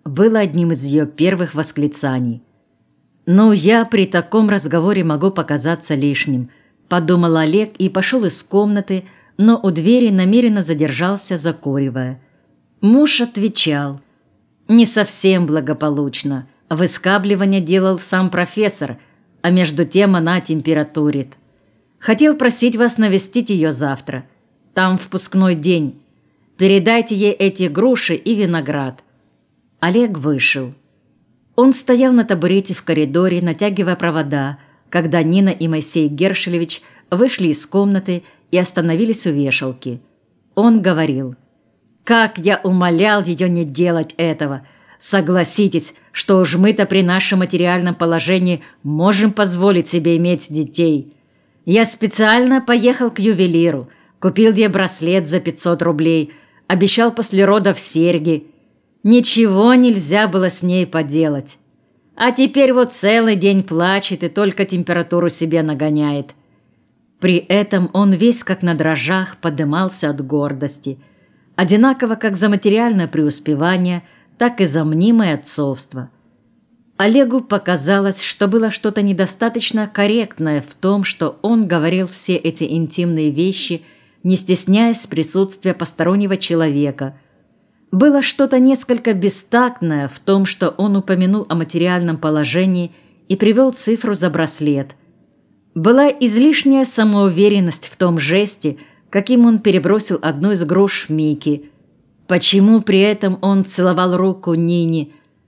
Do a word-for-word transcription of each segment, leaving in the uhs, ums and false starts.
было одним из ее первых восклицаний. «Ну, я при таком разговоре могу показаться лишним», – подумал Олег и пошел из комнаты, но у двери намеренно задержался, закуривая. Муж отвечал: «Не совсем благополучно. Выскабливание делал сам профессор, а между тем она температурит. Хотел просить вас навестить ее завтра. Там впускной день. Передайте ей эти груши и виноград». Олег вышел. Он стоял на табурете в коридоре, натягивая провода, когда Нина и Моисей Гершелевич вышли из комнаты и остановились у вешалки. Он говорил: «Как я умолял ее не делать этого! Согласитесь, что уж мы-то при нашем материальном положении можем позволить себе иметь детей. Я специально поехал к ювелиру, купил ей браслет за пятьсот рублей, обещал после родов серьги. Ничего нельзя было с ней поделать. А теперь вот целый день плачет и только температуру себе нагоняет». При этом он весь как на дрожжах подымался от гордости, одинаково как за материальное преуспевание, так и за мнимое отцовство. Олегу показалось, что было что-то недостаточно корректное в том, что он говорил все эти интимные вещи, не стесняясь присутствия постороннего человека. Было что-то несколько бестактное в том, что он упомянул о материальном положении и привел цифру за браслет. Была излишняя самоуверенность в том жесте, каким он перебросил одну из груш Мике. Почему при этом он целовал руку Нине?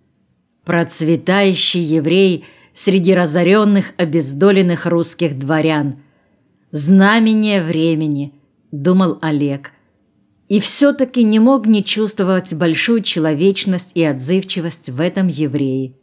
Процветающий еврей среди разоренных, обездоленных русских дворян. Знамение времени, думал Олег. И все-таки не мог не чувствовать большую человечность и отзывчивость в этом еврее.